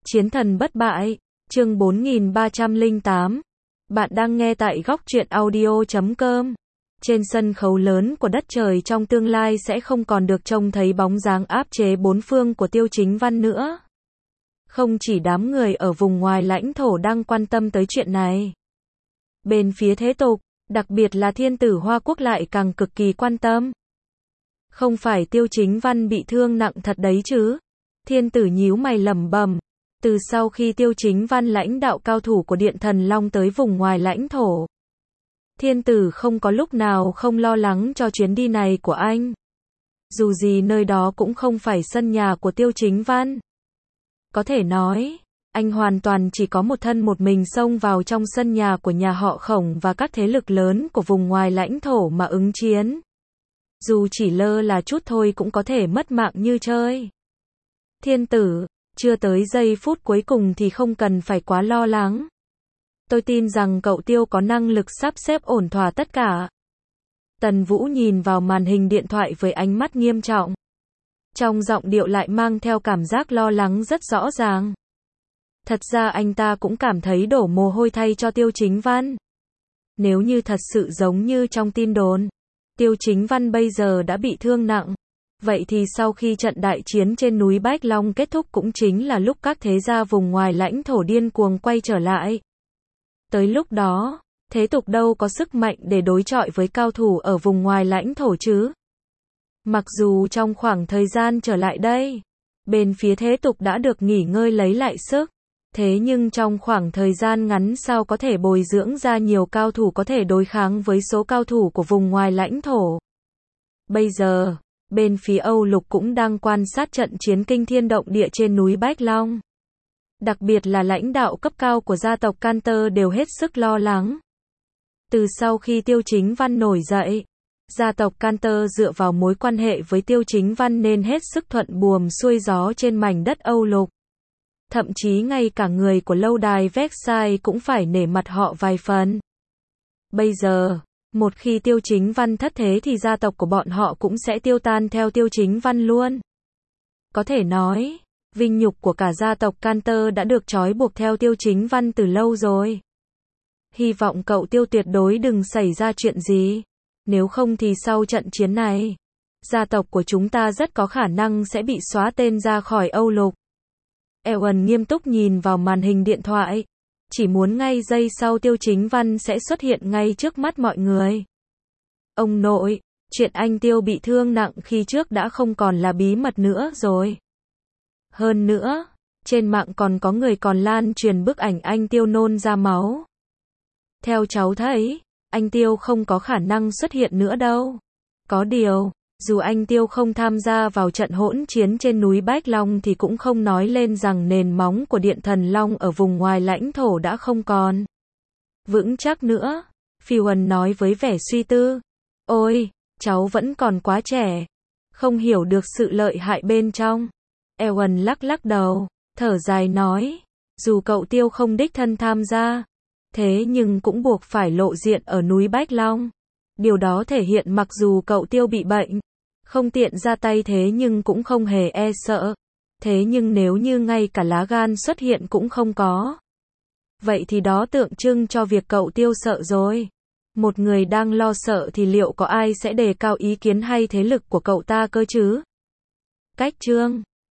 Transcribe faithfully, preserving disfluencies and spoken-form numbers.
Chiến thần bất bại, chương bốn nghìn ba trăm lẻ tám. Bạn đang nghe tại góc truyện audio chấm com. Trên sân khấu lớn của đất trời trong tương lai sẽ không còn được trông thấy bóng dáng áp chế bốn phương của Tiêu Chính Văn nữa. Không chỉ đám người ở vùng ngoài lãnh thổ đang quan tâm tới chuyện này. Bên phía thế tục, đặc biệt là thiên tử Hoa Quốc lại càng cực kỳ quan tâm. Không phải Tiêu Chính Văn bị thương nặng thật đấy chứ? Thiên tử nhíu mày lẩm bẩm. Từ sau khi Tiêu Chính Văn lãnh đạo cao thủ của Điện Thần Long tới vùng ngoài lãnh thổ, thiên tử không có lúc nào không lo lắng cho chuyến đi này của anh. Dù gì nơi đó cũng không phải sân nhà của Tiêu Chính Văn. Có thể nói, anh hoàn toàn chỉ có một thân một mình xông vào trong sân nhà của nhà họ Khổng và các thế lực lớn của vùng ngoài lãnh thổ mà ứng chiến. Dù chỉ lơ là chút thôi cũng có thể mất mạng như chơi. Thiên tử, chưa tới giây phút cuối cùng thì không cần phải quá lo lắng. Tôi tin rằng cậu Tiêu có năng lực sắp xếp ổn thỏa tất cả. Tần Vũ nhìn vào màn hình điện thoại với ánh mắt nghiêm trọng. Trong giọng điệu lại mang theo cảm giác lo lắng rất rõ ràng. Thật ra anh ta cũng cảm thấy đổ mồ hôi thay cho Tiêu Chính Văn. Nếu như thật sự giống như trong tin đồn, Tiêu Chính Văn bây giờ đã bị thương nặng. Vậy thì sau khi trận đại chiến trên núi Bách Long kết thúc cũng chính là lúc các thế gia vùng ngoài lãnh thổ điên cuồng quay trở lại. Tới lúc đó, thế tục đâu có sức mạnh để đối chọi với cao thủ ở vùng ngoài lãnh thổ chứ? Mặc dù trong khoảng thời gian trở lại đây, bên phía thế tục đã được nghỉ ngơi lấy lại sức, thế nhưng trong khoảng thời gian ngắn sao có thể bồi dưỡng ra nhiều cao thủ có thể đối kháng với số cao thủ của vùng ngoài lãnh thổ. Bây giờ, bên phía Âu Lục cũng đang quan sát trận chiến kinh thiên động địa trên núi Bách Long. Đặc biệt là lãnh đạo cấp cao của gia tộc Canter đều hết sức lo lắng. Từ sau khi Tiêu Chính Văn nổi dậy, gia tộc Canter dựa vào mối quan hệ với Tiêu Chính Văn nên hết sức thuận buồm xuôi gió trên mảnh đất Âu Lục. Thậm chí ngay cả người của lâu đài Versailles cũng phải nể mặt họ vài phần. Bây giờ, một khi Tiêu Chính Văn thất thế thì gia tộc của bọn họ cũng sẽ tiêu tan theo Tiêu Chính Văn luôn. Có thể nói, vinh nhục của cả gia tộc Canter đã được trói buộc theo Tiêu Chính Văn từ lâu rồi. Hy vọng cậu Tiêu tuyệt đối đừng xảy ra chuyện gì. Nếu không thì sau trận chiến này, gia tộc của chúng ta rất có khả năng sẽ bị xóa tên ra khỏi Âu Lục. Ewan nghiêm túc nhìn vào màn hình điện thoại. Chỉ muốn ngay giây sau Tiêu Chính Văn sẽ xuất hiện ngay trước mắt mọi người. Ông nội, chuyện anh Tiêu bị thương nặng khi trước đã không còn là bí mật nữa rồi. Hơn nữa, trên mạng còn có người còn lan truyền bức ảnh anh Tiêu nôn ra máu. Theo cháu thấy, anh Tiêu không có khả năng xuất hiện nữa đâu. Có điều, dù anh Tiêu không tham gia vào trận hỗn chiến trên núi Bách Long thì cũng không nói lên rằng nền móng của Điện Thần Long ở vùng ngoài lãnh thổ đã không còn vững chắc nữa. Phiêu nói với vẻ suy tư. Ôi, cháu vẫn còn quá trẻ, không hiểu được sự lợi hại bên trong. Ewan lắc lắc đầu, thở dài nói, dù cậu Tiêu không đích thân tham gia, thế nhưng cũng buộc phải lộ diện ở núi Bách Long. Điều đó thể hiện mặc dù cậu Tiêu bị bệnh, không tiện ra tay thế nhưng cũng không hề e sợ. Thế nhưng nếu như ngay cả lá gan xuất hiện cũng không có, vậy thì đó tượng trưng cho việc cậu Tiêu sợ rồi. Một người đang lo sợ thì liệu có ai sẽ đề cao ý kiến hay thế lực của cậu ta cơ chứ? Cách chương